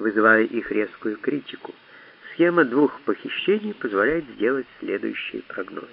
вызывая их резкую критику. Схема двух похищений позволяет сделать следующий прогноз.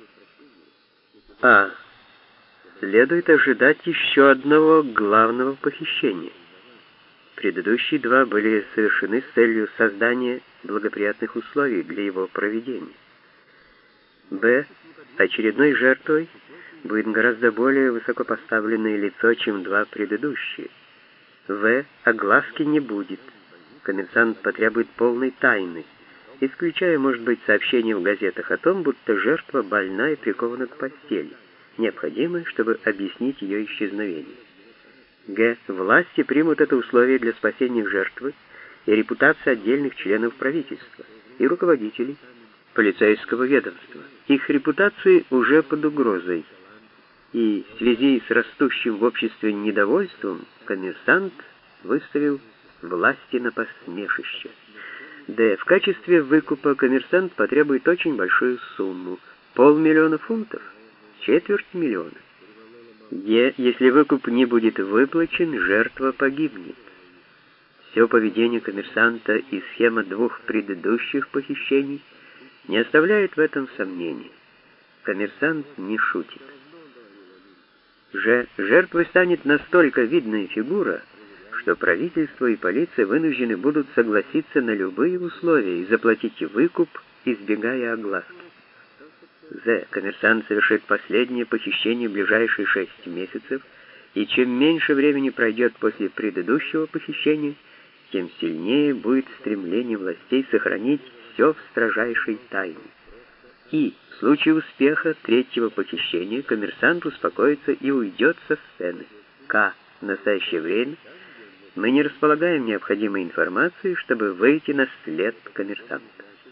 А. Следует ожидать еще одного главного похищения. Предыдущие два были совершены с целью создания благоприятных условий для его проведения. Б. Очередной жертвой будет гораздо более высокопоставленное лицо, чем два предыдущие. В. Огласки не будет. Коммерсант потребует полной тайны, исключая, может быть, сообщение в газетах о том, будто жертва больна и прикована к постели, необходимое, чтобы объяснить ее исчезновение. Г. Власти примут это условие для спасения жертвы и репутации отдельных членов правительства и руководителей полицейского ведомства. Их репутации уже под угрозой, и в связи с растущим в обществе недовольством коммерсант выставил власти на посмешище. Д. В качестве выкупа коммерсант потребует очень большую сумму — 500 000 фунтов, 250 000. Е. Если выкуп не будет выплачен, жертва погибнет. Все поведение коммерсанта и схема двух предыдущих похищений не оставляет в этом сомнений. Коммерсант не шутит. Ж. Жертвой станет настолько видная фигура, что правительство и полиция вынуждены будут согласиться на любые условия и заплатить выкуп, избегая огласки. З. Коммерсант совершит последнее похищение в ближайшие 6 месяцев, и чем меньше времени пройдет после предыдущего похищения, тем сильнее будет стремление властей сохранить все в строжайшей тайне. И в случае успеха третьего похищения коммерсант успокоится и уйдет со сцены. К. В настоящее время мы не располагаем необходимой информацией, чтобы выйти на след коммерсанта.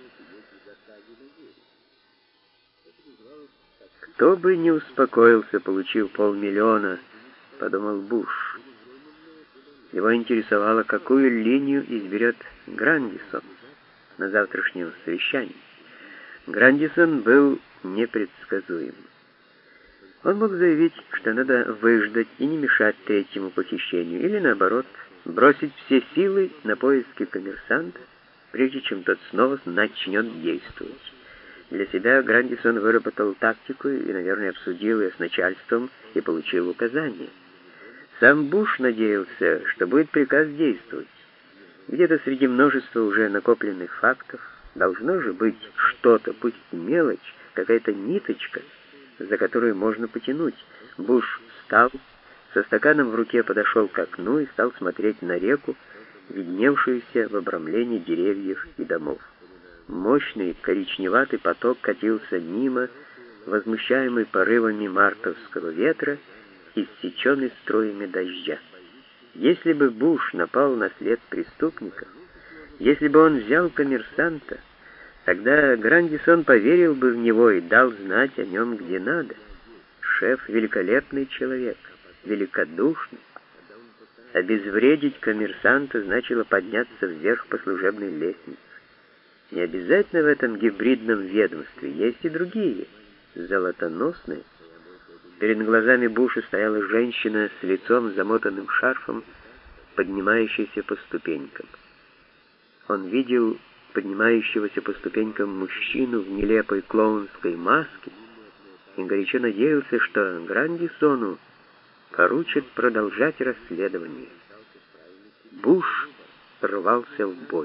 Кто бы не успокоился, получив 500 000, подумал Буш. Его интересовало, какую линию изберет Грандисон на завтрашнем совещании. Грандисон был непредсказуем. Он мог заявить, что надо выждать и не мешать третьему похищению, или наоборот, бросить все силы на поиски коммерсанта, прежде чем тот снова начнет действовать. Для себя Грандисон выработал тактику и, наверное, обсудил ее с начальством и получил указания. Сам Буш надеялся, что будет приказ действовать. Где-то среди множества уже накопленных фактов должно же быть что-то, пусть мелочь, какая-то ниточка, за которую можно потянуть. Буш встал, со стаканом в руке подошел к окну и стал смотреть на реку, видневшуюся в обрамлении деревьев и домов. Мощный коричневатый поток катился мимо, возмущаемый порывами мартовского ветра, иссеченный струями дождя. Если бы Буш напал на след преступников, если бы он взял коммерсанта, тогда Грандисон поверил бы в него и дал знать о нем где надо. Шеф — великолепный человек, великодушный. Обезвредить коммерсанта значило подняться вверх по служебной лестнице. Не обязательно в этом гибридном ведомстве, есть и другие, золотоносные. Перед глазами Буша стояла женщина с лицом, замотанным шарфом, поднимающаяся по ступенькам. Он видел поднимающегося по ступенькам мужчину в нелепой клоунской маске и горячо надеялся, что Грандисону поручат продолжать расследование. Буш рвался в бой.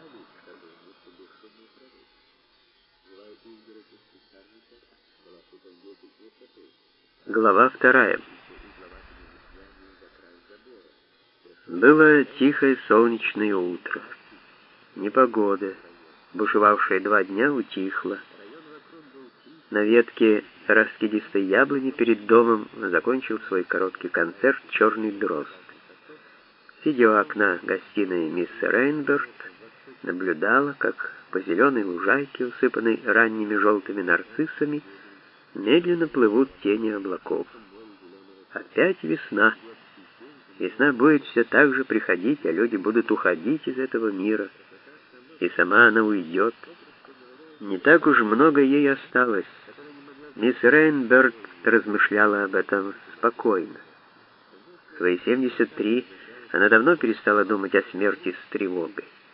Глава 2. Было тихое солнечное утро. Непогода, бушевавшая 2 дня, утихла. На ветке раскидистой яблони перед домом закончил свой короткий концерт черный дрозд. Сидя у окна гостиной, мисс Рейнберт наблюдала, как по зеленой лужайке, усыпанной ранними желтыми нарциссами, медленно плывут тени облаков. Опять весна. Весна будет все так же приходить, а люди будут уходить из этого мира. И сама она уйдет. Не так уж много ей осталось. Мисс Рейнберт размышляла об этом спокойно. В свои 73 Она давно перестала думать о смерти с тревогой.